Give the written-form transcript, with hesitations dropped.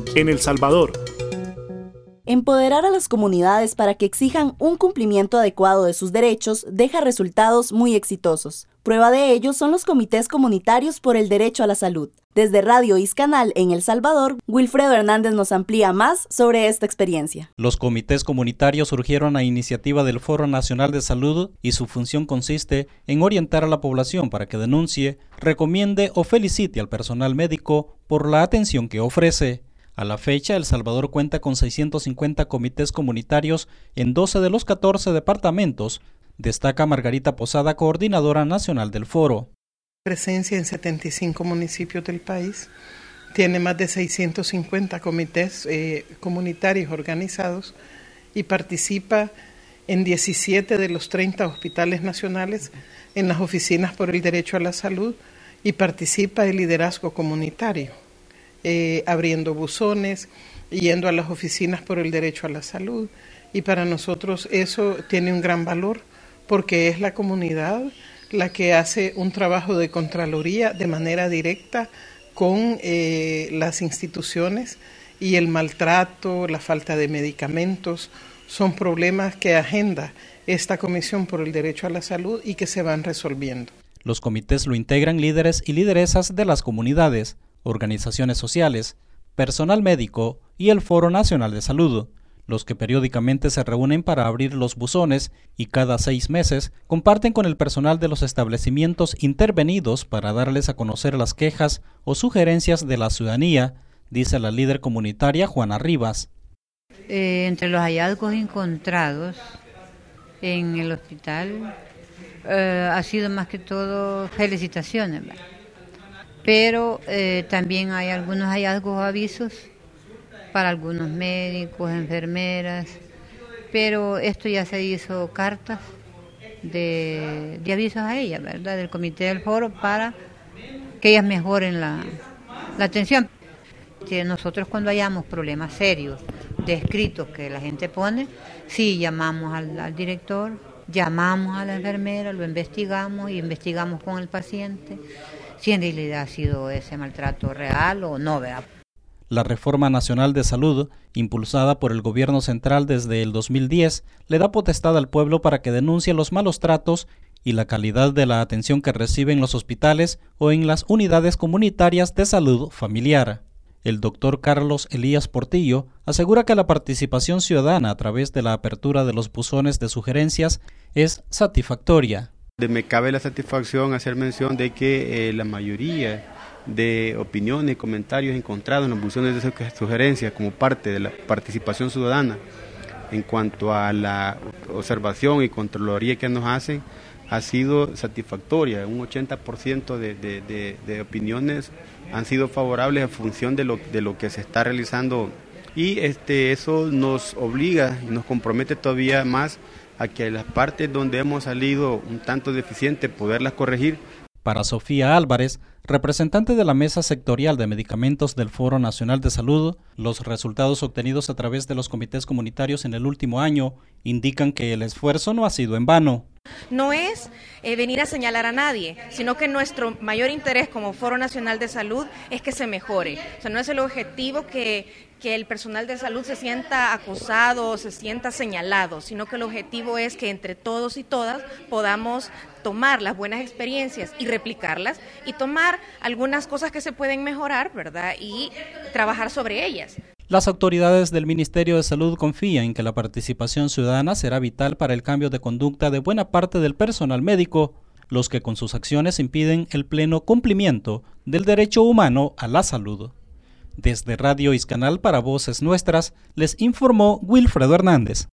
en El Salvador. Empoderar a las comunidades para que exijan un cumplimiento adecuado de sus derechos deja resultados muy exitosos. Prueba de ello son los comités comunitarios por el derecho a la salud. Desde Radio Iscanal en El Salvador, Wilfredo Hernández nos amplía más sobre esta experiencia. Los comités comunitarios surgieron a iniciativa del Foro Nacional de Salud y su función consiste en orientar a la población para que denuncie, recomiende o felicite al personal médico por la atención que ofrece. A la fecha, El Salvador cuenta con 650 comités comunitarios en 12 de los 14 departamentos, destaca Margarita Posada, coordinadora nacional del foro. Presencia en 75 municipios del país, tiene más de 650 comités comunitarios organizados y participa en 17 de los 30 hospitales nacionales, en las oficinas por el derecho a la salud y participa en liderazgo comunitario. Abriendo buzones, yendo a las oficinas por el derecho a la salud, y para nosotros eso tiene un gran valor porque es la comunidad la que hace un trabajo de contraloría de manera directa con las instituciones, y el maltrato, la falta de medicamentos son problemas que agenda esta Comisión por el Derecho a la Salud y que se van resolviendo. Los comités lo integran líderes y lideresas de las comunidades, organizaciones sociales, personal médico y el Foro Nacional de Salud, los que periódicamente se reúnen para abrir los buzones y cada 6 meses comparten con el personal de los establecimientos intervenidos para darles a conocer las quejas o sugerencias de la ciudadanía, dice la líder comunitaria Juana Rivas. Entre los hallazgos encontrados en el hospital ha sido más que todo felicitaciones, ¿verdad? Pero también hay algunos hallazgos o avisos para algunos médicos, enfermeras, pero esto ya se hizo cartas de avisos a ellas, ¿verdad?, del comité del foro para que ellas mejoren la atención. Que nosotros cuando hayamos problemas serios, descritos que la gente pone, sí llamamos al director, llamamos a la enfermera, lo investigamos y investigamos con el paciente si en realidad ha sido ese maltrato real o no, ¿verdad? La Reforma Nacional de Salud, impulsada por el gobierno central desde el 2010, le da potestad al pueblo para que denuncie los malos tratos y la calidad de la atención que recibe en los hospitales o en las unidades comunitarias de salud familiar. El doctor Carlos Elías Portillo asegura que la participación ciudadana a través de la apertura de los buzones de sugerencias es satisfactoria. Me cabe la satisfacción hacer mención de que la mayoría de opiniones y comentarios encontrados en los buzones de sugerencias como parte de la participación ciudadana en cuanto a la observación y contraloría que nos hacen ha sido satisfactoria. Un 80% de opiniones han sido favorables en función de lo que se está realizando, y eso nos obliga y nos compromete todavía más a que las partes donde hemos salido un tanto deficientes poderlas corregir. Para Sofía Álvarez, representante de la Mesa Sectorial de Medicamentos del Foro Nacional de Salud, los resultados obtenidos a través de los comités comunitarios en el último año indican que el esfuerzo no ha sido en vano. No es venir a señalar a nadie, sino que nuestro mayor interés como Foro Nacional de Salud es que se mejore. O sea, no es el objetivo que el personal de salud se sienta acosado o se sienta señalado, sino que el objetivo es que entre todos y todas podamos tomar las buenas experiencias y replicarlas y tomar algunas cosas que se pueden mejorar, ¿verdad?, y trabajar sobre ellas. Las autoridades del Ministerio de Salud confían en que la participación ciudadana será vital para el cambio de conducta de buena parte del personal médico, los que con sus acciones impiden el pleno cumplimiento del derecho humano a la salud. Desde Radio Iscanal para Voces Nuestras, les informó Wilfredo Hernández.